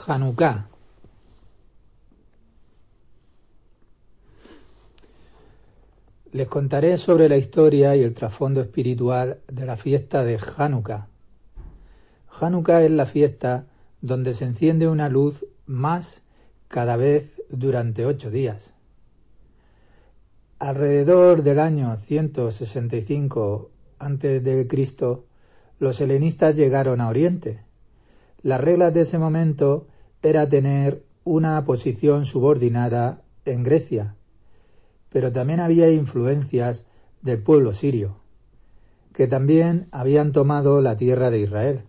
Hanukkah. Les contaré sobre la historia y el trasfondo espiritual de la fiesta de Hanukkah. Hanukkah es la fiesta donde se enciende una luz más cada vez durante 8 días. Alrededor del año 165 a.C., los helenistas llegaron a Oriente. Las reglas de ese momento era tener una posición subordinada en Grecia, pero también había influencias del pueblo sirio, que también habían tomado la tierra de Israel.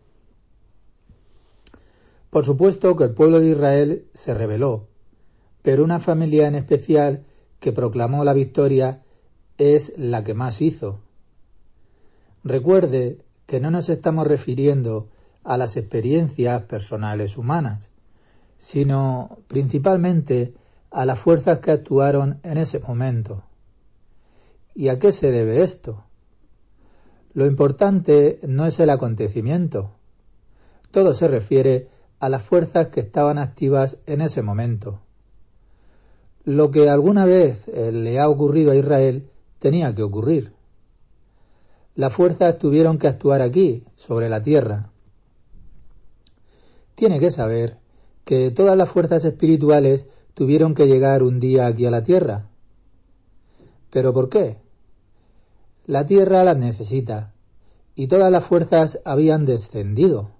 Por supuesto que el pueblo de Israel se rebeló, pero una familia en especial que proclamó la victoria es la que más hizo. Recuerde que no nos estamos refiriendo a las experiencias personales humanas, sino principalmente a las fuerzas que actuaron en ese momento. ¿Y a qué se debe esto? Lo importante no es el acontecimiento. Todo se refiere a las fuerzas que estaban activas en ese momento. Lo que alguna vez le ha ocurrido a Israel tenía que ocurrir. Las fuerzas tuvieron que actuar aquí, sobre la tierra. Tiene que saber que todas las fuerzas espirituales tuvieron que llegar un día aquí a la tierra. ¿Pero por qué? La tierra las necesita, y todas las fuerzas habían descendido.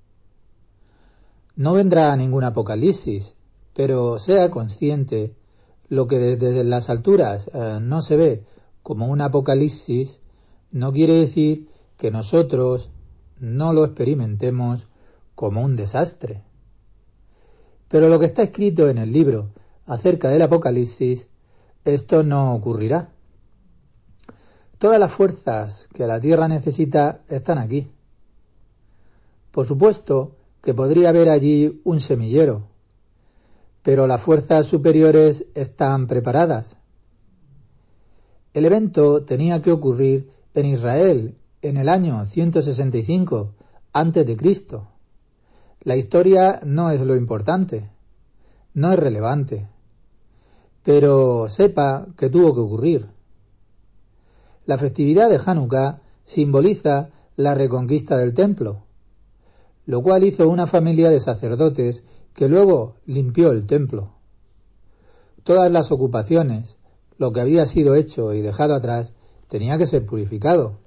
No vendrá ningún apocalipsis, pero sea consciente, lo que desde las alturas no se ve como un apocalipsis, no quiere decir que nosotros no lo experimentemos como un desastre. Pero lo que está escrito en el libro acerca del Apocalipsis, esto no ocurrirá. Todas las fuerzas que la tierra necesita están aquí. Por supuesto que podría haber allí un semillero, pero las fuerzas superiores están preparadas. El evento tenía que ocurrir en Israel en el año 165 a.C. La historia no es lo importante, no es relevante, pero sepa que tuvo que ocurrir. La festividad de Hanukkah simboliza la reconquista del templo, lo cual hizo una familia de sacerdotes que luego limpió el templo. Todas las ocupaciones, lo que había sido hecho y dejado atrás, tenía que ser purificado.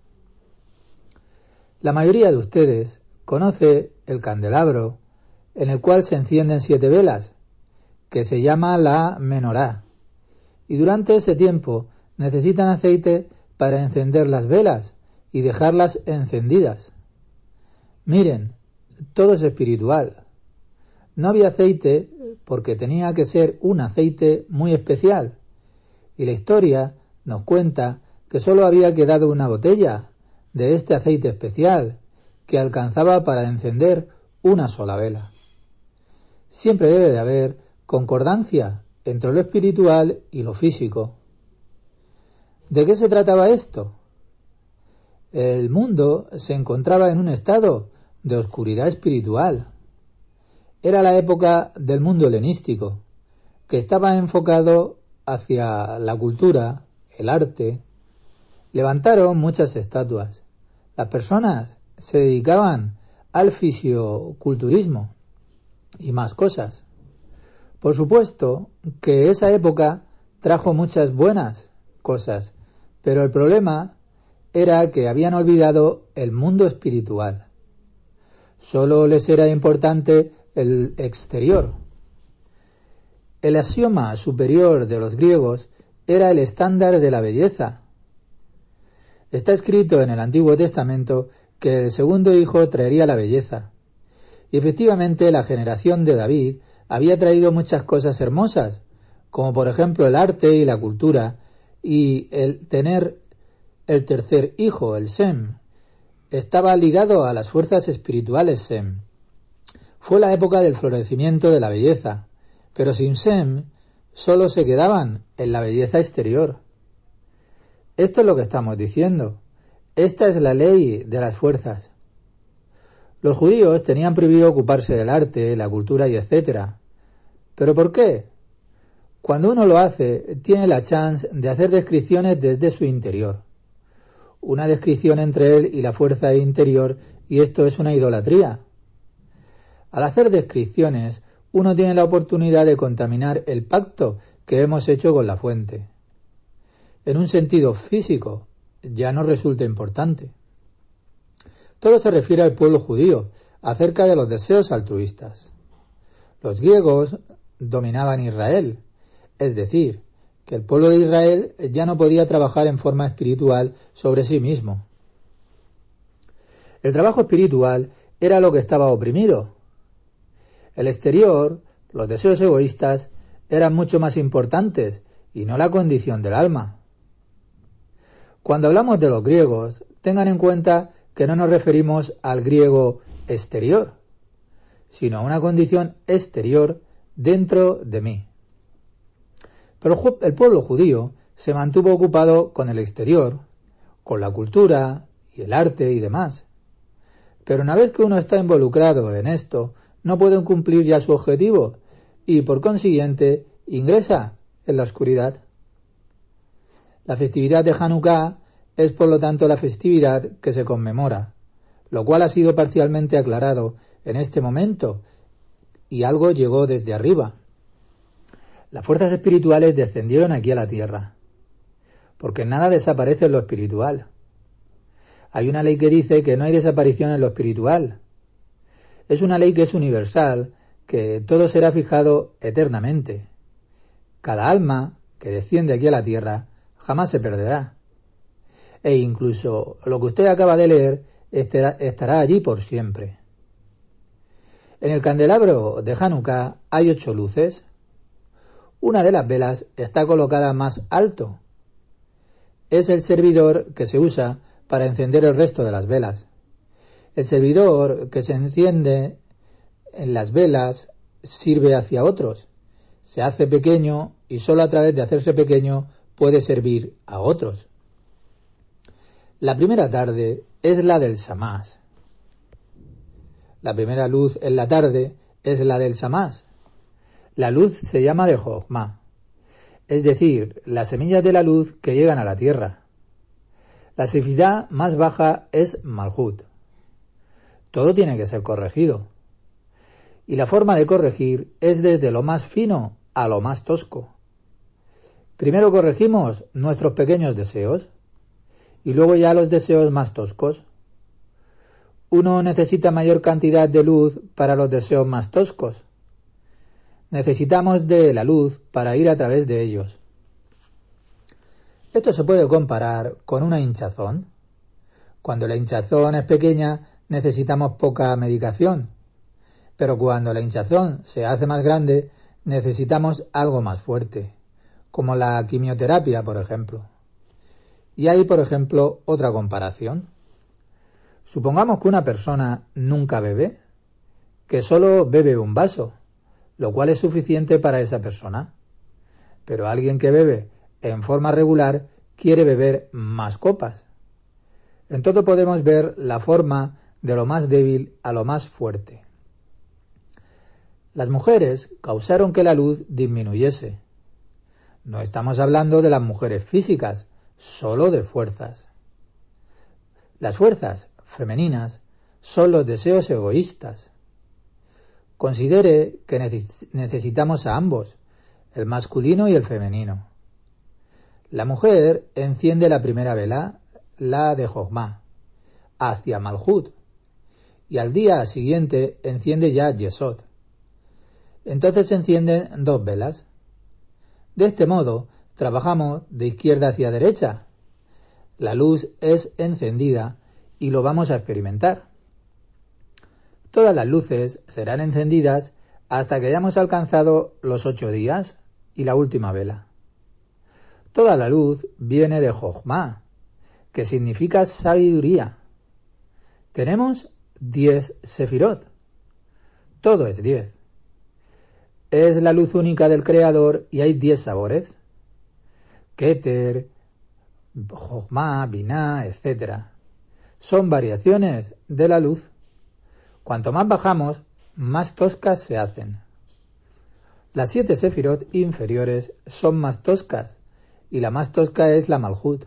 La mayoría de ustedes conoce el candelabro en el cual se encienden 7 velas, que se llama la menorá, y durante ese tiempo necesitan aceite para encender las velas y dejarlas encendidas. Miren, todo es espiritual. No había aceite porque tenía que ser un aceite muy especial, y la historia nos cuenta que solo había quedado una botella de este aceite especial que alcanzaba para encender una sola vela. Siempre debe de haber concordancia entre lo espiritual y lo físico. ¿De qué se trataba esto? El mundo se encontraba en un estado de oscuridad espiritual. Era la época del mundo helenístico, que estaba enfocado hacia la cultura, el arte. Levantaron muchas estatuas. Las personas se dedicaban al fisioculturismo y más cosas. Por supuesto que esa época trajo muchas buenas cosas, pero el problema era que habían olvidado el mundo espiritual. Solo les era importante el exterior. El axioma superior de los griegos era el estándar de la belleza. Está escrito en el Antiguo Testamento que el segundo hijo traería la belleza. Y efectivamente la generación de David había traído muchas cosas hermosas, como por ejemplo el arte y la cultura, y el tener el tercer hijo, el Sem, estaba ligado a las fuerzas espirituales Sem. Fue la época del florecimiento de la belleza, pero sin Sem solo se quedaban en la belleza exterior. Esto es lo que estamos diciendo. Esta es la ley de las fuerzas. Los judíos tenían prohibido ocuparse del arte, la cultura y etcétera. ¿Pero por qué? Cuando uno lo hace, tiene la chance de hacer descripciones desde su interior. Una descripción entre él y la fuerza interior, y esto es una idolatría. Al hacer descripciones, uno tiene la oportunidad de contaminar el pacto que hemos hecho con la fuente. En un sentido físico, ya no resulta importante. Todo se refiere al pueblo judío, acerca de los deseos altruistas. Los griegos dominaban Israel, es decir, que el pueblo de Israel ya no podía trabajar en forma espiritual sobre sí mismo. El trabajo espiritual era lo que estaba oprimido. El exterior, los deseos egoístas, eran mucho más importantes y no la condición del alma. Cuando hablamos de los griegos, tengan en cuenta que no nos referimos al griego exterior, sino a una condición exterior dentro de mí. Pero el pueblo judío se mantuvo ocupado con el exterior, con la cultura y el arte y demás. Pero una vez que uno está involucrado en esto, no puede cumplir ya su objetivo y, por consiguiente, ingresa en la oscuridad. La festividad de Hanukkah es, por lo tanto, la festividad que se conmemora, lo cual ha sido parcialmente aclarado en este momento, y algo llegó desde arriba. Las fuerzas espirituales descendieron aquí a la tierra, porque nada desaparece en lo espiritual. Hay una ley que dice que no hay desaparición en lo espiritual. Es una ley que es universal, que todo será fijado eternamente. Cada alma que desciende aquí a la tierra jamás se perderá. E incluso lo que usted acaba de leer estará allí por siempre. En el candelabro de Hanukkah hay 8 luces. Una de las velas está colocada más alto. Es el servidor que se usa para encender el resto de las velas. El servidor que se enciende en las velas sirve hacia otros. Se hace pequeño y solo a través de hacerse pequeño puede servir a otros. La primera tarde es la del Shamash. La primera luz en la tarde es la del Shamash. La luz se llama de Jochma, es decir, las semillas de la luz que llegan a la tierra. La sefirá más baja es Malhut. Todo tiene que ser corregido. Y la forma de corregir es desde lo más fino a lo más tosco. Primero corregimos nuestros pequeños deseos y luego ya los deseos más toscos. Uno necesita mayor cantidad de luz para los deseos más toscos. Necesitamos de la luz para ir a través de ellos. Esto se puede comparar con una hinchazón. Cuando la hinchazón es pequeña, necesitamos poca medicación. Pero cuando la hinchazón se hace más grande, necesitamos algo más fuerte, como la quimioterapia, por ejemplo. Y hay, por ejemplo, otra comparación. Supongamos que una persona nunca bebe, que solo bebe un vaso, lo cual es suficiente para esa persona. Pero alguien que bebe en forma regular quiere beber más copas. En todo podemos ver la forma de lo más débil a lo más fuerte. Las mujeres causaron que la luz disminuyese. No estamos hablando de las mujeres físicas, solo de fuerzas. Las fuerzas femeninas son los deseos egoístas. Considere que necesitamos a ambos, el masculino y el femenino. La mujer enciende la primera vela, la de Jochma, hacia Malhut, y al día siguiente enciende ya Yesod. Entonces se encienden 2 velas. De este modo, trabajamos de izquierda hacia derecha. La luz es encendida y lo vamos a experimentar. Todas las luces serán encendidas hasta que hayamos alcanzado los 8 días y la última vela. Toda la luz viene de Jochma, que significa sabiduría. Tenemos 10 sefirot. Todo es 10. Es la luz única del Creador y hay 10 sabores. Keter, Jochma, Binah, etc. Son variaciones de la luz. Cuanto más bajamos, más toscas se hacen. Las 7 sefirot inferiores son más toscas, y la más tosca es la Malhut.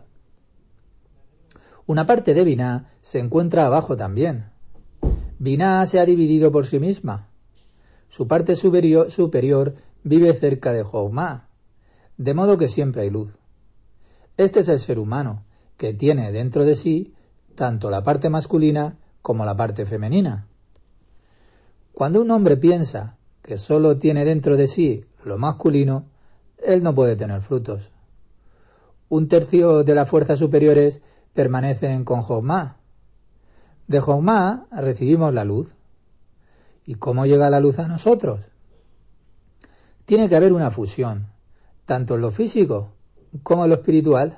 Una parte de Binah se encuentra abajo también. Binah se ha dividido por sí misma. Su parte superior vive cerca de Jochma, de modo que siempre hay luz. Este es el ser humano, que tiene dentro de sí tanto la parte masculina como la parte femenina. Cuando un hombre piensa que solo tiene dentro de sí lo masculino, él no puede tener frutos. 1/3 de las fuerzas superiores permanecen con Jochma. De Jochma recibimos la luz. ¿Y cómo llega la luz a nosotros? Tiene que haber una fusión, tanto en lo físico como en lo espiritual.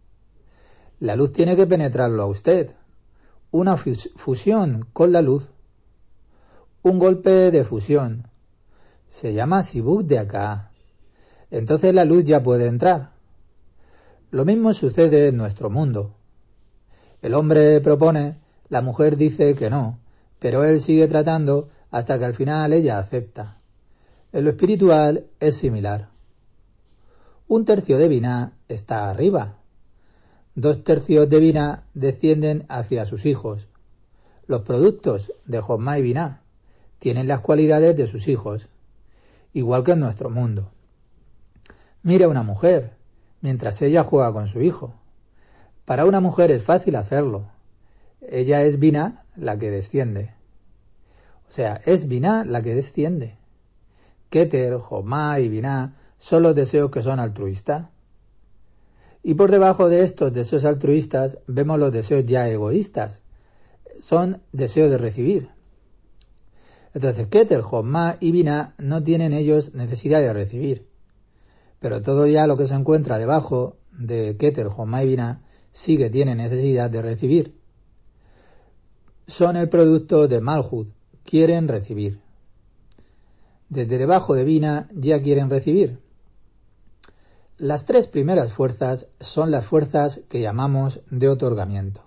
La luz tiene que penetrarlo a usted. Una fusión con la luz. Un golpe de fusión. Se llama Sibuk de acá. Entonces la luz ya puede entrar. Lo mismo sucede en nuestro mundo. El hombre propone, la mujer dice que no, pero él sigue tratando hasta que al final ella acepta. En lo espiritual es similar. 1/3 de Binah está arriba. 2/3 de Binah descienden hacia sus hijos. Los productos de Jochma y Binah tienen las cualidades de sus hijos, igual que en nuestro mundo. Mira una mujer, mientras ella juega con su hijo. Para una mujer es fácil hacerlo. Ella es Binah la que desciende. O sea, es Binah la que desciende. Keter, Jochma y Binah son los deseos que son altruistas. Y por debajo de estos deseos altruistas vemos los deseos ya egoístas. Son deseos de recibir. Entonces, Keter, Jochma y Binah no tienen ellos necesidad de recibir. Pero todo ya lo que se encuentra debajo de Keter, Jochma y Binah sí que tiene necesidad de recibir. Son el producto de Malhut, quieren recibir. Desde debajo de Binah ya quieren recibir. Las 3 primeras fuerzas son las fuerzas que llamamos de otorgamiento.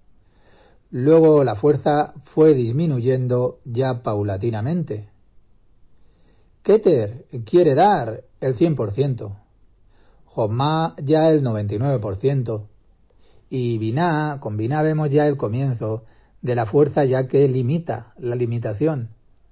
Luego la fuerza fue disminuyendo ya paulatinamente. Keter quiere dar el 100%, Jochma ya el 99%, y Binah, con Binah vemos ya el comienzo de la fuerza ya que limita la limitación.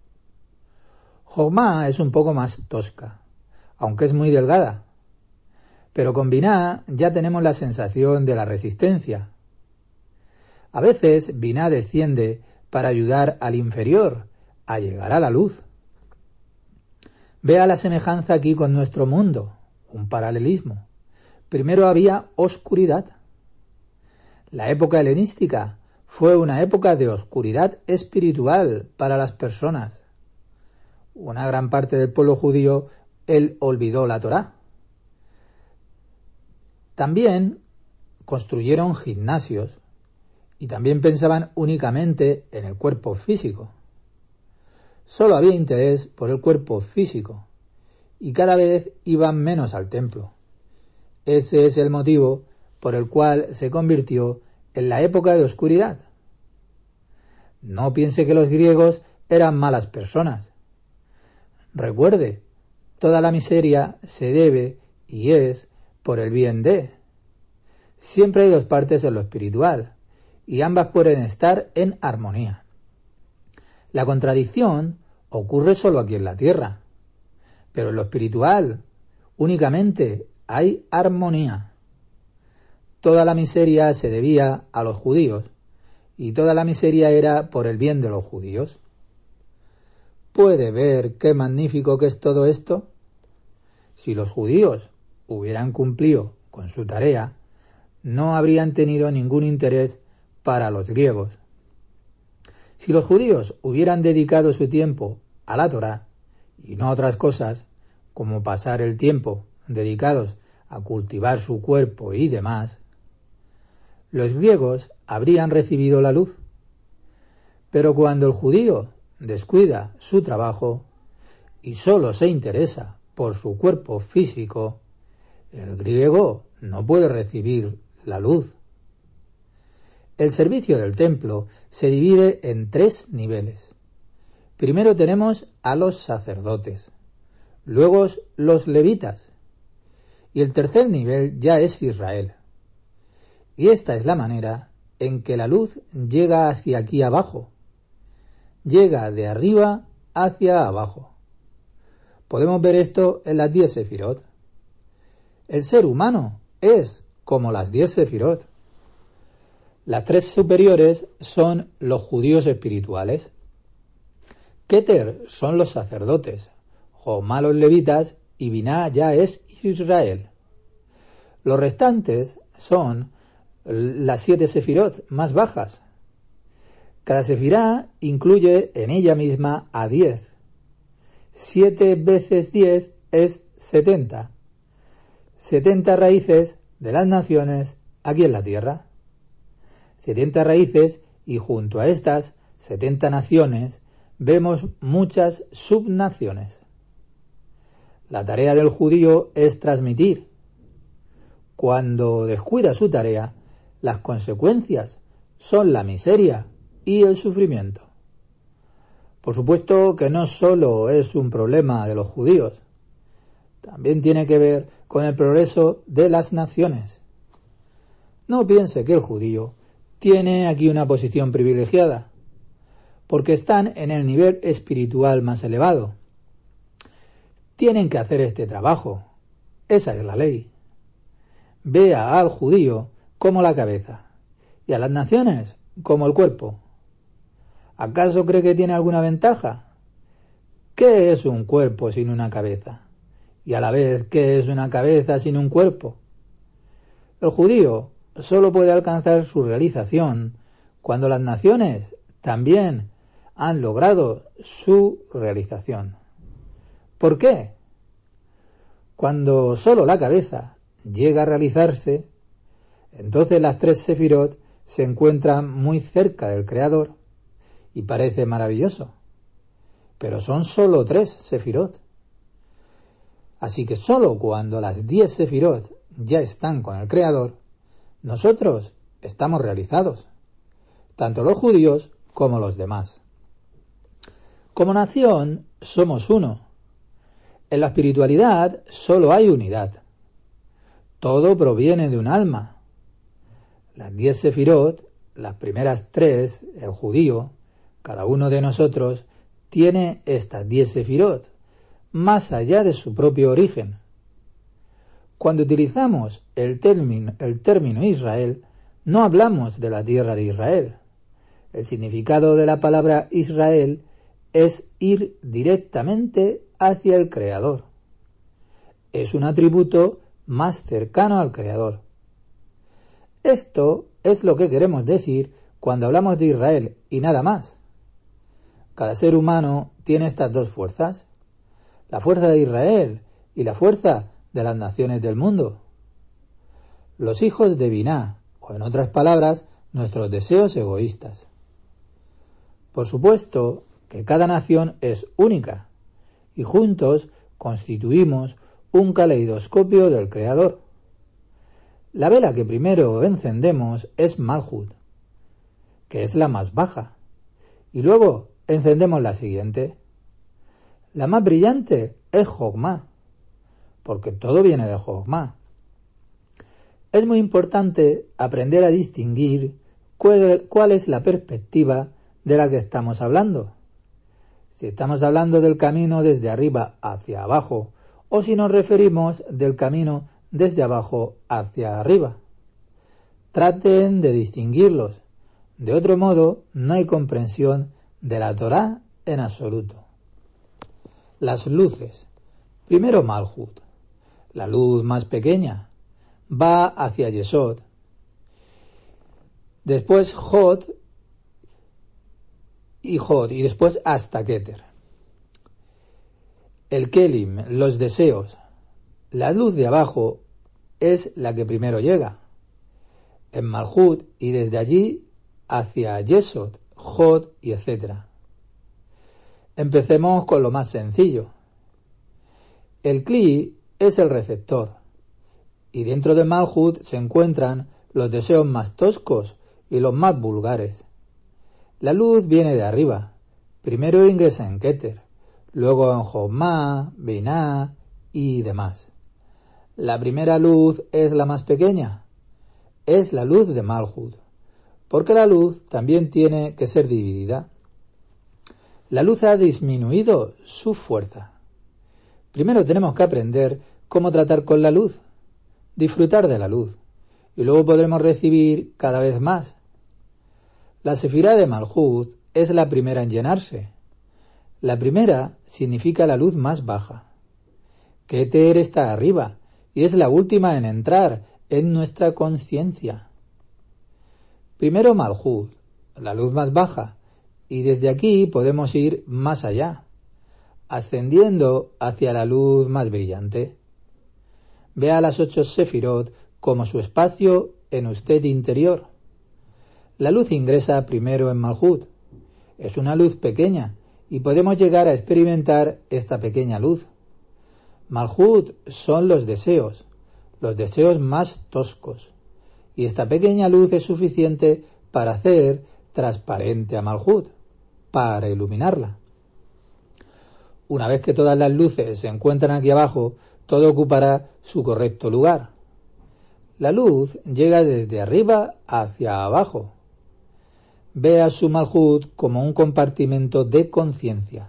Jochma es un poco más tosca, aunque es muy delgada, pero con Binah ya tenemos la sensación de la resistencia. A veces Binah desciende para ayudar al inferior a llegar a la luz. Vea la semejanza aquí con nuestro mundo, un paralelismo. Primero había oscuridad. La época helenística fue una época de oscuridad espiritual para las personas. Una gran parte del pueblo judío, él olvidó la Torá. También construyeron gimnasios y también pensaban únicamente en el cuerpo físico. Solo había interés por el cuerpo físico y cada vez iban menos al templo. Ese es el motivo por el cual se convirtió en la época de oscuridad. No piense que los griegos eran malas personas. Recuerde, toda la miseria se debe y es por el bien de. Siempre hay 2 partes en lo espiritual y ambas pueden estar en armonía. La contradicción ocurre solo aquí en la tierra, pero en lo espiritual únicamente hay armonía. Toda la miseria se debía a los judíos y toda la miseria era por el bien de los judíos. ¿Puede ver qué magnífico que es todo esto? Si los judíos hubieran cumplido con su tarea, no habrían tenido ningún interés para los griegos. Si los judíos hubieran dedicado su tiempo a la Torá y no a otras cosas, como pasar el tiempo dedicados a cultivar su cuerpo y demás, los griegos habrían recibido la luz. Pero cuando el judío descuida su trabajo y solo se interesa por su cuerpo físico, el griego no puede recibir la luz. El servicio del templo se divide en 3 niveles. Primero tenemos a los sacerdotes, luego los levitas, y el tercer nivel ya es Israel. Y esta es la manera en que la luz llega hacia aquí abajo, llega de arriba hacia abajo. Podemos ver esto en las 10 sefirot. El ser humano es como las 10 sefirot. Las 3 superiores son los judíos espirituales. Keter son los sacerdotes, Jomá los levitas y Biná ya es Israel. Los restantes son las 7 sefirot más bajas. Cada sefirá incluye en ella misma a 10. 7 veces 10 es 70. 70 raíces de las naciones aquí en la tierra. 70 raíces y junto a estas 70 naciones vemos muchas subnaciones. La tarea del judío es transmitir. Cuando descuida su tarea, las consecuencias son la miseria y el sufrimiento. Por supuesto que no solo es un problema de los judíos, también tiene que ver con el progreso de las naciones. No piense que el judío tiene aquí una posición privilegiada, porque están en el nivel espiritual más elevado. Tienen que hacer este trabajo. Esa es la ley. Vea al judío como la cabeza y a las naciones como el cuerpo. ¿Acaso cree que tiene alguna ventaja? ¿Qué es un cuerpo sin una cabeza? Y a la vez, ¿qué es una cabeza sin un cuerpo? El judío solo puede alcanzar su realización cuando las naciones también han logrado su realización. ¿Por qué? Cuando solo la cabeza llega a realizarse, entonces las 3 sefirot se encuentran muy cerca del Creador y parece maravilloso. Pero son solo 3 sefirot. Así que solo cuando las 10 sefirot ya están con el Creador, nosotros estamos realizados, tanto los judíos como los demás. Como nación somos uno. En la espiritualidad solo hay unidad. Todo proviene de un alma. Las 10 sefirot, las primeras 3, el judío, cada uno de nosotros tiene estas 10 sefirot, más allá de su propio origen. Cuando utilizamos el término Israel, no hablamos de la tierra de Israel. El significado de la palabra Israel es ir directamente hacia el Creador. Es un atributo más cercano al Creador. Esto es lo que queremos decir cuando hablamos de Israel y nada más. Cada ser humano tiene estas 2 fuerzas, la fuerza de Israel y la fuerza de las naciones del mundo. Los hijos de Biná, o en otras palabras, nuestros deseos egoístas. Por supuesto que cada nación es única y juntos constituimos un caleidoscopio del Creador. La vela que primero encendemos es Malhut, que es la más baja, y luego encendemos la siguiente. La más brillante es Jogma, porque todo viene de Jogma. Es muy importante aprender a distinguir cuál es la perspectiva de la que estamos hablando. Si estamos hablando del camino desde arriba hacia abajo, o si nos referimos del camino desde abajo hacia arriba. Traten de distinguirlos. De otro modo, no hay comprensión de la Torá en absoluto. Las luces. Primero Malhut, la luz más pequeña, va hacia Yesod. Después Jod y después hasta Keter. El Kelim, los deseos. La luz de abajo es la que primero llega. En Malhut y desde allí hacia Yesod, Jod y etc. Empecemos con lo más sencillo. El Kli es el receptor y dentro de Malhut se encuentran los deseos más toscos y los más vulgares. La luz viene de arriba, Primero ingresa en Keter, luego en Jomá, Biná y demás. La primera luz es la más pequeña, es la luz de Malhut, porque la luz también tiene que ser dividida. La luz ha disminuido su fuerza. Primero tenemos que aprender cómo tratar con la luz, disfrutar de la luz, y luego podremos recibir cada vez más. La sefirá de Malhut es la primera en llenarse. La primera significa la luz más baja. Keter está arriba y es la última en entrar en nuestra conciencia. Primero Malhut, la luz más baja, y desde aquí podemos ir más allá, ascendiendo hacia la luz más brillante. Vea las 8 sefirot como su espacio en usted interior. La luz ingresa primero en Malhut. Es una luz pequeña y podemos llegar a experimentar esta pequeña luz. Malhut son los deseos más toscos. Y esta pequeña luz es suficiente para hacer transparente a Malhut, para iluminarla. Una vez que todas las luces se encuentran aquí abajo, todo ocupará su correcto lugar. La luz llega desde arriba hacia abajo. Vea su Malhut como un compartimento de conciencia.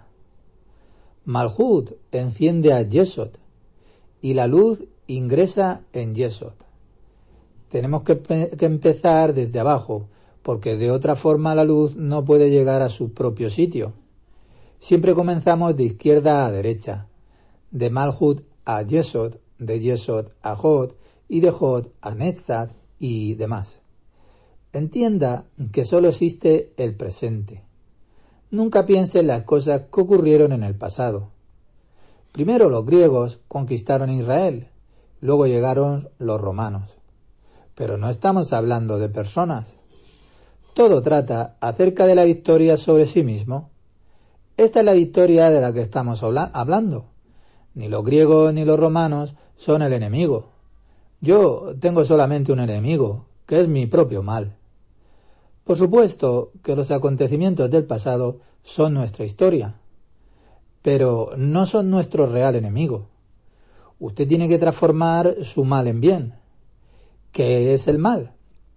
Malhut enciende a Yesod y la luz ingresa en Yesod. Tenemos que empezar desde abajo, porque de otra forma la luz no puede llegar a su propio sitio. Siempre comenzamos de izquierda a derecha, de Malhut a Yesod, de Yesod a Hod y de Hod a Netzat y demás. Entienda que solo existe el presente. Nunca piense en las cosas que ocurrieron en el pasado. Primero los griegos conquistaron Israel, luego llegaron los romanos. Pero no estamos hablando de personas. Todo trata acerca de la victoria sobre sí mismo. Esta es la victoria de la que estamos hablando. Ni los griegos ni los romanos son el enemigo. Yo tengo solamente un enemigo, que es mi propio mal. Por supuesto que los acontecimientos del pasado son nuestra historia, pero no son nuestro real enemigo. Usted tiene que transformar su mal en bien. ¿Qué es el mal?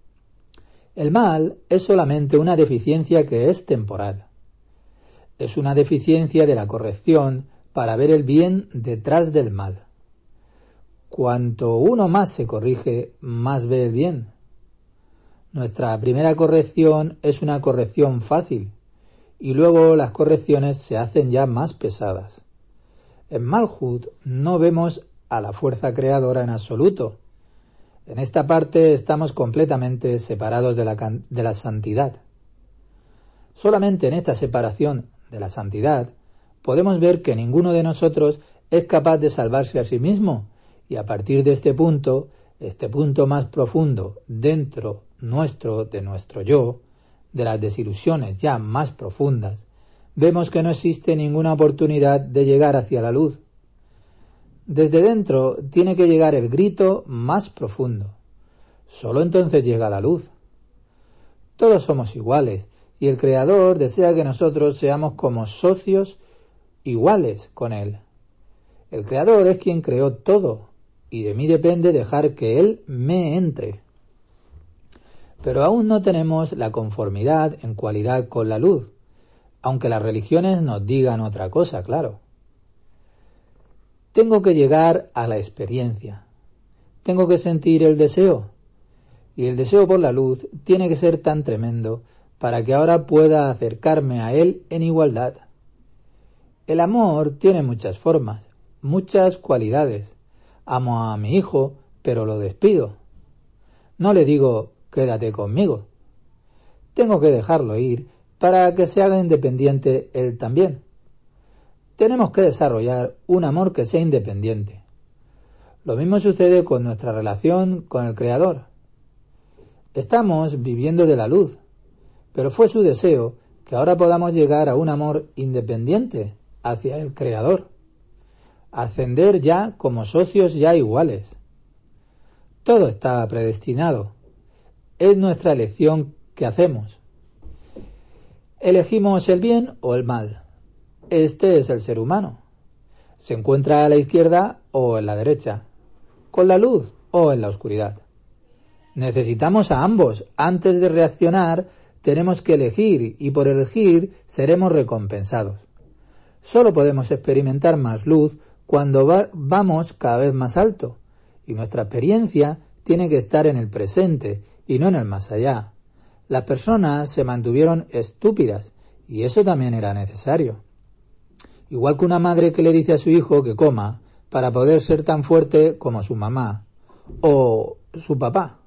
El mal es solamente una deficiencia que es temporal. Es una deficiencia de la corrección para ver el bien detrás del mal. Cuanto uno más se corrige, más ve el bien. Nuestra primera corrección es una corrección fácil, y luego las correcciones se hacen ya más pesadas. En Malhut no vemos a la fuerza creadora en absoluto. En esta parte estamos completamente separados de la santidad. Solamente en esta separación de la santidad podemos ver que ninguno de nosotros es capaz de salvarse a sí mismo, y a partir de este punto más profundo dentro nuestro, de nuestro yo, de las desilusiones ya más profundas, vemos que no existe ninguna oportunidad de llegar hacia la luz. Desde dentro tiene que llegar el grito más profundo. Solo entonces llega la luz. Todos somos iguales, y el Creador desea que nosotros seamos como socios iguales con Él. El Creador es quien creó todo, y de mí depende dejar que Él me entre. Pero aún no tenemos la conformidad en cualidad con la luz, aunque las religiones nos digan otra cosa, claro. Tengo que llegar a la experiencia. Tengo que sentir el deseo. Y el deseo por la luz tiene que ser tan tremendo para que ahora pueda acercarme a Él en igualdad. El amor tiene muchas formas, muchas cualidades. Amo a mi hijo, pero lo despido. No le digo, quédate conmigo. Tengo que dejarlo ir para que se haga independiente él también. Tenemos que desarrollar un amor que sea independiente. Lo mismo sucede con nuestra relación con el Creador. Estamos viviendo de la luz, pero fue su deseo que ahora podamos llegar a un amor independiente hacia el Creador, ascender ya como socios ya iguales. Todo está predestinado. Es nuestra elección que hacemos. Elegimos el bien o el mal. Este es el ser humano. Se encuentra a la izquierda o en la derecha, con la luz o en la oscuridad. Necesitamos a ambos. Antes de reaccionar, tenemos que elegir y por elegir seremos recompensados. Solo podemos experimentar más luz cuando vamos cada vez más alto y nuestra experiencia tiene que estar en el presente y no en el más allá. Las personas se mantuvieron estúpidas y eso también era necesario. Igual que una madre que le dice a su hijo que coma para poder ser tan fuerte como su mamá o su papá.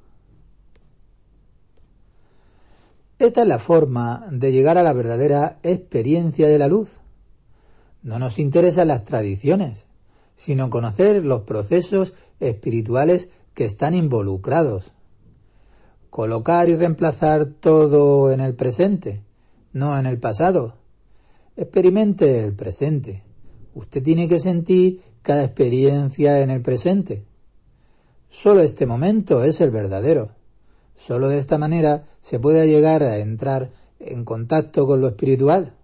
Esta es la forma de llegar a la verdadera experiencia de la luz. No nos interesan las tradiciones, sino conocer los procesos espirituales que están involucrados. Colocar y reemplazar todo en el presente, no en el pasado. Experimente el presente. Usted tiene que sentir cada experiencia en el presente. Solo este momento es el verdadero. Solo de esta manera se puede llegar a entrar en contacto con lo espiritual.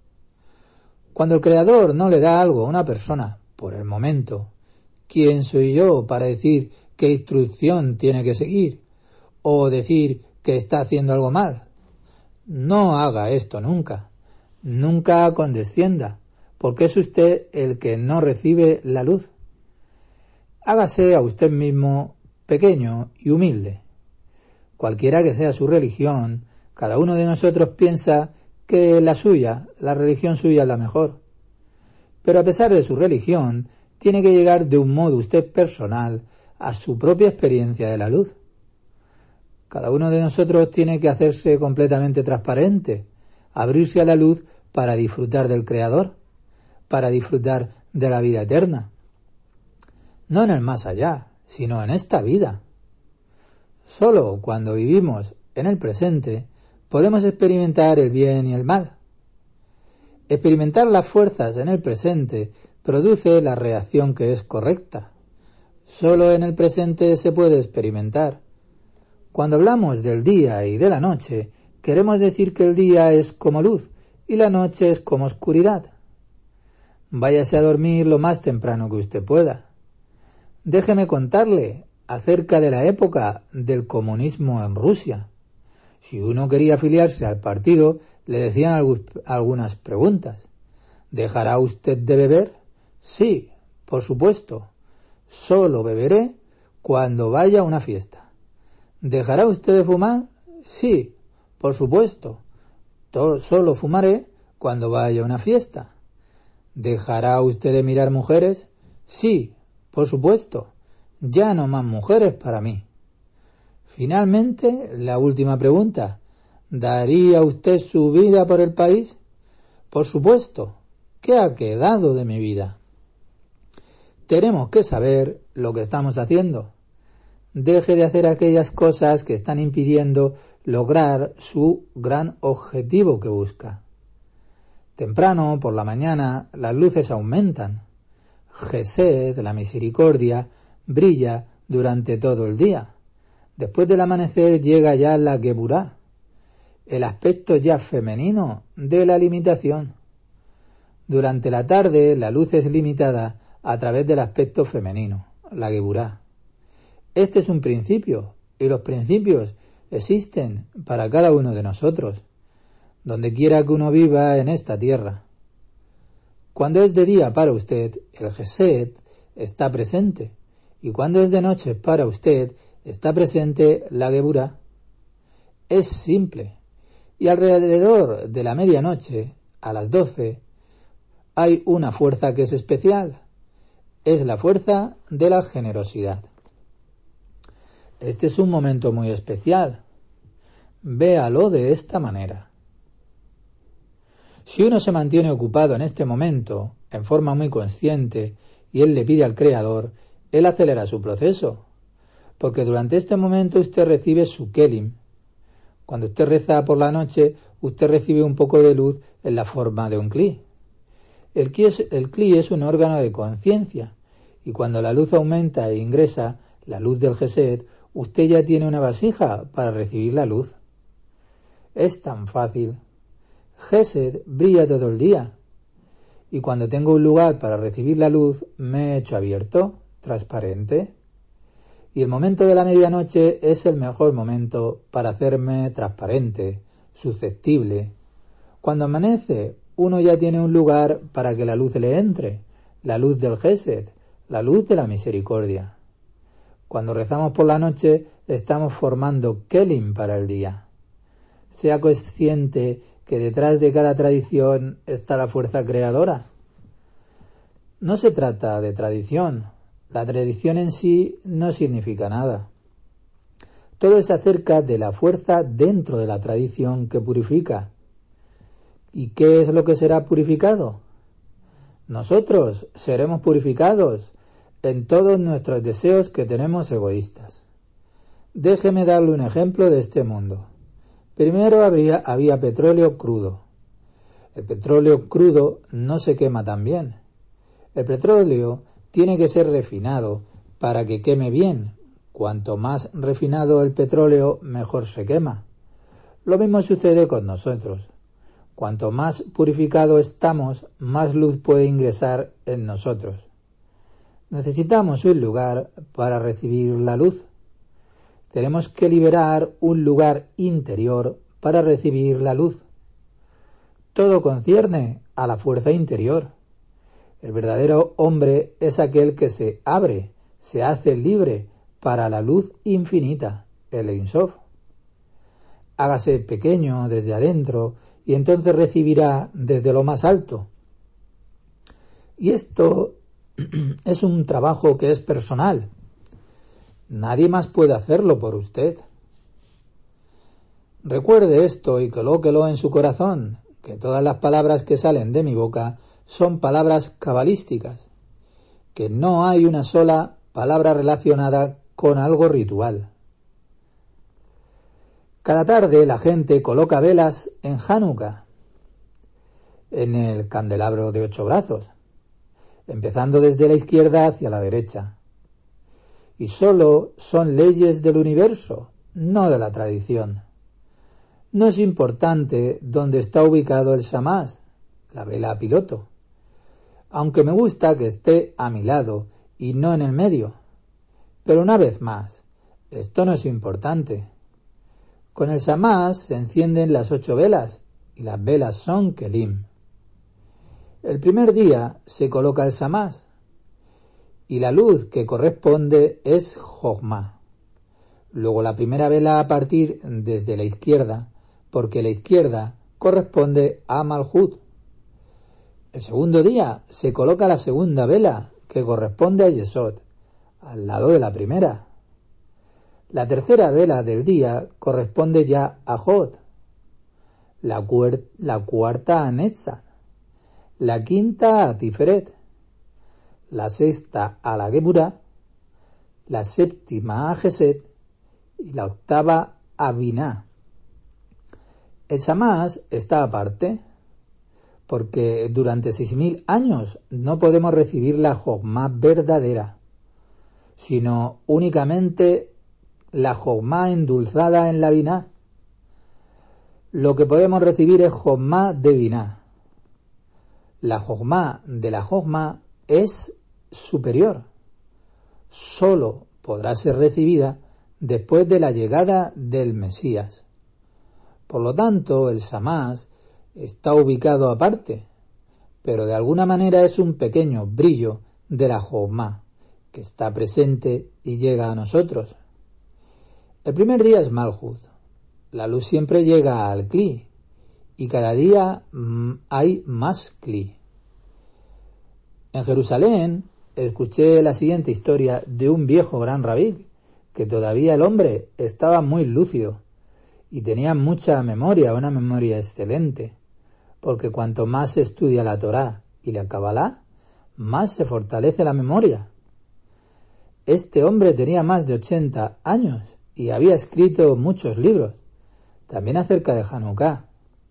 Cuando el Creador no le da algo a una persona por el momento, ¿quién soy yo para decir qué instrucción tiene que seguir? O decir que está haciendo algo mal. No haga esto nunca. Nunca condescienda, porque es usted el que no recibe la luz. Hágase a usted mismo pequeño y humilde. Cualquiera que sea su religión, cada uno de nosotros piensa que la religión suya es la mejor. Pero a pesar de su religión, tiene que llegar de un modo usted personal a su propia experiencia de la luz. Cada uno de nosotros tiene que hacerse completamente transparente, abrirse a la luz para disfrutar del Creador, para disfrutar de la vida eterna. No en el más allá, sino en esta vida. Solo cuando vivimos en el presente podemos experimentar el bien y el mal. Experimentar las fuerzas en el presente produce la reacción que es correcta. Solo en el presente se puede experimentar. Cuando hablamos del día y de la noche, queremos decir que el día es como luz y la noche es como oscuridad. Váyase a dormir lo más temprano que usted pueda. Déjeme contarle acerca de la época del comunismo en Rusia. Si uno quería afiliarse al partido, le decían algunas preguntas. ¿Dejará usted de beber? Sí, por supuesto. Solo beberé cuando vaya a una fiesta. ¿Dejará usted de fumar? Sí, por supuesto. Solo fumaré cuando vaya a una fiesta. ¿Dejará usted de mirar mujeres? Sí, por supuesto. Ya no más mujeres para mí. Finalmente, la última pregunta. ¿Daría usted su vida por el país? Por supuesto. ¿Qué ha quedado de mi vida? Tenemos que saber lo que estamos haciendo. Deje de hacer aquellas cosas que están impidiendo lograr su gran objetivo que busca. Temprano, por la mañana, las luces aumentan. Gesed, la misericordia, brilla durante todo el día. Después del amanecer llega ya la Geburá, el aspecto ya femenino de la limitación. Durante la tarde la luz es limitada a través del aspecto femenino, la Geburá. Este es un principio, y los principios existen para cada uno de nosotros, donde quiera que uno viva en esta tierra. Cuando es de día para usted, el Gesed está presente, y cuando es de noche para usted, está presente la Geburá. Es simple, y alrededor de la medianoche, a las 12, hay una fuerza que es especial. Es la fuerza de la generosidad. Este es un momento muy especial. Véalo de esta manera. Si uno se mantiene ocupado en este momento, en forma muy consciente, y él le pide al Creador, él acelera su proceso, porque durante este momento usted recibe su kelim. Cuando usted reza por la noche, usted recibe un poco de luz en la forma de un kli. El kli es un órgano de conciencia, y cuando la luz aumenta e ingresa, la luz del Gesed, usted ya tiene una vasija para recibir la luz. Es tan fácil. Gesed brilla todo el día. Y cuando tengo un lugar para recibir la luz, me he hecho abierto, transparente. Y el momento de la medianoche es el mejor momento para hacerme transparente, susceptible. Cuando amanece, uno ya tiene un lugar para que la luz le entre, la luz del Gesed, la luz de la misericordia. Cuando rezamos por la noche, estamos formando Kelim para el día. Sea consciente que detrás de cada tradición está la fuerza creadora. No se trata de tradición. La tradición en sí no significa nada. Todo es acerca de la fuerza dentro de la tradición que purifica. ¿Y qué es lo que será purificado? Nosotros seremos purificados en todos nuestros deseos que tenemos egoístas. Déjeme darle un ejemplo de este mundo. Primero había petróleo crudo. El petróleo crudo no se quema tan bien. El petróleo tiene que ser refinado para que queme bien. Cuanto más refinado el petróleo, mejor se quema. Lo mismo sucede con nosotros. Cuanto más purificado estamos, más luz puede ingresar en nosotros. Necesitamos un lugar para recibir la luz. Tenemos que liberar un lugar interior para recibir la luz. Todo concierne a la fuerza interior. El verdadero hombre es aquel que se abre, se hace libre para la luz infinita, el Ein Sof. Hágase pequeño desde adentro y entonces recibirá desde lo más alto. Y esto es un trabajo que es personal. Nadie más puede hacerlo por usted. Recuerde esto y colóquelo en su corazón, que todas las palabras que salen de mi boca son palabras cabalísticas, que no hay una sola palabra relacionada con algo ritual. Cada tarde la gente coloca velas en Hanukkah, en el candelabro de 8 brazos, empezando desde la izquierda hacia la derecha. Y solo son leyes del universo, no de la tradición. No es importante dónde está ubicado el shamash, la vela piloto, aunque me gusta que esté a mi lado y no en el medio. Pero una vez más, esto no es importante. Con el shamash se encienden las 8 velas y las velas son kelim. El primer día se coloca el shamash y la luz que corresponde es Jochma. Luego la primera vela a partir desde la izquierda, porque la izquierda corresponde a Malhut. El segundo día se coloca la segunda vela, que corresponde a Yesod, al lado de la primera. La tercera vela del día corresponde ya a Hod, la cuarta a Netzach, la quinta a Tiferet, la sexta a la Geburah, la séptima a Gesed y la octava a Binah. El shamash está aparte, porque durante 6000 años no podemos recibir la Jochma verdadera, sino únicamente la Jochma endulzada en la Binah. Lo que podemos recibir es Jochma de Binah. La Jochma de la Jochma es superior. Solo podrá ser recibida después de la llegada del Mesías. Por lo tanto, el shamash está ubicado aparte, pero de alguna manera es un pequeño brillo de la Jochma, que está presente y llega a nosotros. El primer día es Malhut. La luz siempre llega al Kli, y cada día hay más Kli. En Jerusalén escuché la siguiente historia de un viejo gran rabí, que todavía el hombre estaba muy lúcido y tenía mucha memoria, una memoria excelente, porque cuanto más se estudia la Torá y la Kabbalah, más se fortalece la memoria. Este hombre tenía más de 80 años y había escrito muchos libros, también acerca de Hanukkah,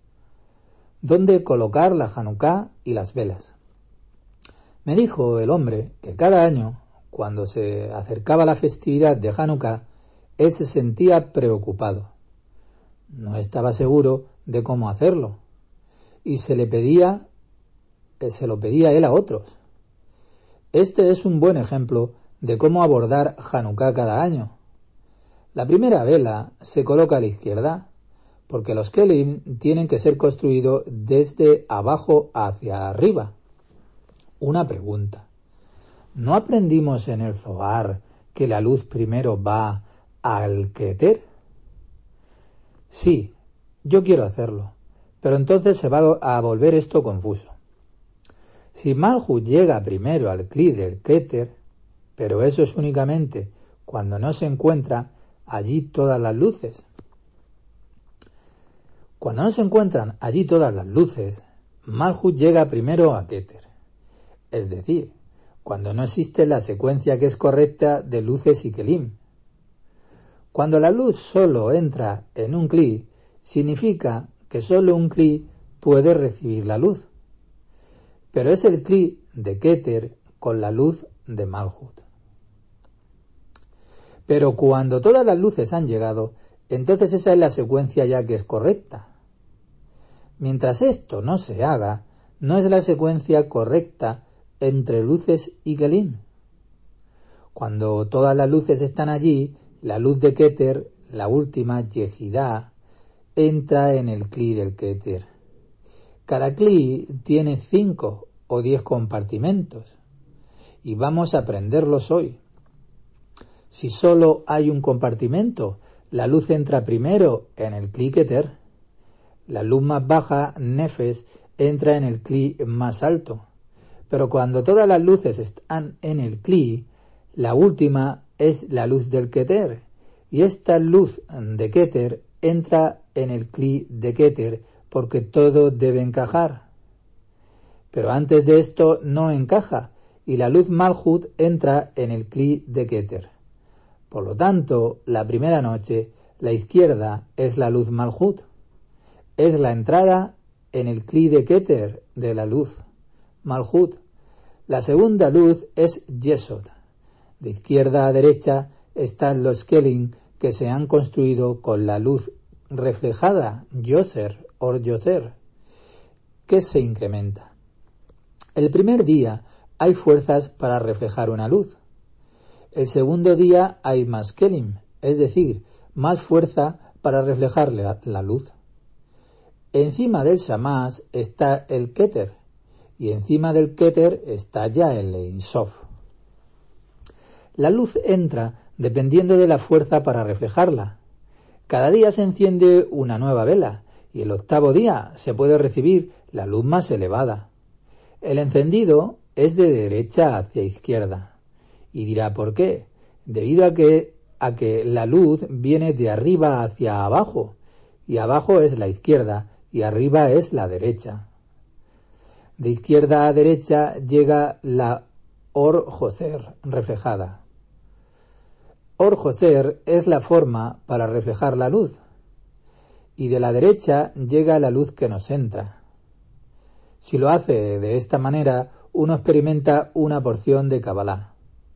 dónde colocar la Hanukkah y las velas. Me dijo el hombre que cada año, cuando se acercaba la festividad de Hanukkah, él se sentía preocupado. No estaba seguro de cómo hacerlo. y se lo pedía él a otros. Este es un buen ejemplo de cómo abordar Hanukkah cada año. La primera vela se coloca a la izquierda, porque los kelim tienen que ser construidos desde abajo hacia arriba. Una pregunta. ¿No aprendimos en el Zohar que la luz primero va al Keter? Sí, yo quiero hacerlo, pero entonces se va a volver esto confuso. Si Malhut llega primero al Kli del Keter, pero eso es únicamente cuando no se encuentra allí todas las luces. Cuando no se encuentran allí todas las luces, Malhut llega primero a Keter, es decir, cuando no existe la secuencia que es correcta de luces y kelim. Cuando la luz solo entra en un Kli, significa que solo un Kli puede recibir la luz. Pero es el Kli de Keter con la luz de Malhut. Pero cuando todas las luces han llegado, entonces esa es la secuencia ya que es correcta. Mientras esto no se haga, no es la secuencia correcta entre luces y kelim. Cuando todas las luces están allí, la luz de Keter, la última Yehidá, entra en el Kli del Keter. Cada Kli tiene 5 o 10 compartimentos y vamos a aprenderlos hoy. Si solo hay un compartimento, la luz entra primero en el Kli Keter. La luz más baja, Nefesh, entra en el Kli más alto. Pero cuando todas las luces están en el Kli, la última es la luz del Keter. Y esta luz de Keter entra en el Kli de Keter porque todo debe encajar. Pero antes de esto no encaja y la luz Malhut entra en el Kli de Keter. Por lo tanto, la primera noche, la izquierda es la luz Malhut. Es la entrada en el Kli de Keter de la luz Malhut. La segunda luz es Yesod. De izquierda a derecha están los kelim que se han construido con la luz reflejada, Yoser o Yoser, que se incrementa. El primer día hay fuerzas para reflejar una luz. El segundo día hay más kelim, es decir, más fuerza para reflejar la luz. Encima del Shamash está el Keter, y encima del Keter está ya el Ein Sof. La luz entra dependiendo de la fuerza para reflejarla. Cada día se enciende una nueva vela, y el octavo día se puede recibir la luz más elevada. El encendido es de derecha hacia izquierda. Y dirá ¿por qué? Debido a que la luz viene de arriba hacia abajo, y abajo es la izquierda, y arriba es la derecha. De izquierda a derecha llega la Or Joser reflejada. Or Joser es la forma para reflejar la luz, y de la derecha llega la luz que nos entra. Si lo hace de esta manera, uno experimenta una porción de Kabbalah.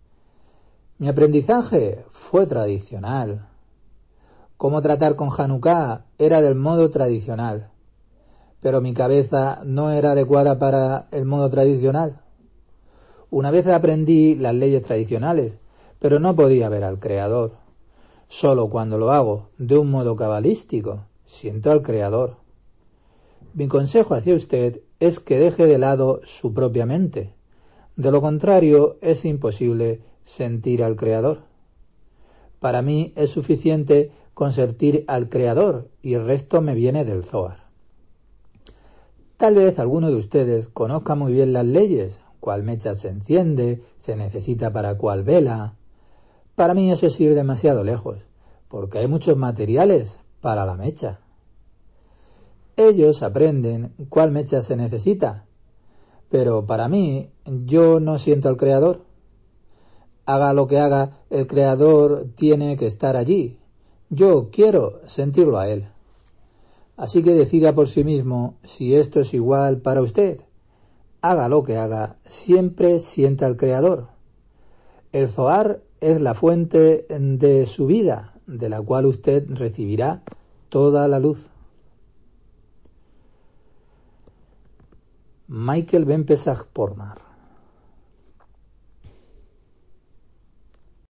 Mi aprendizaje fue tradicional. Cómo tratar con Hanukkah era del modo tradicional, pero mi cabeza no era adecuada para el modo tradicional. Una vez aprendí las leyes tradicionales, pero no podía ver al Creador. Solo cuando lo hago de un modo cabalístico, siento al Creador. Mi consejo hacia usted es que deje de lado su propia mente. De lo contrario, es imposible sentir al Creador. Para mí es suficiente con sentir al Creador y el resto me viene del Zohar. Tal vez alguno de ustedes conozca muy bien las leyes, cuál mecha se enciende, se necesita para cuál vela. Para mí eso es ir demasiado lejos, porque hay muchos materiales para la mecha. Ellos aprenden cuál mecha se necesita, pero para mí yo no siento al Creador. Haga lo que haga, el Creador tiene que estar allí. Yo quiero sentirlo a Él. Así que decida por sí mismo si esto es igual para usted. Haga lo que haga, siempre sienta al Creador. El Zohar es la fuente de su vida, de la cual usted recibirá toda la luz. Michael Ben Pesach Pornar.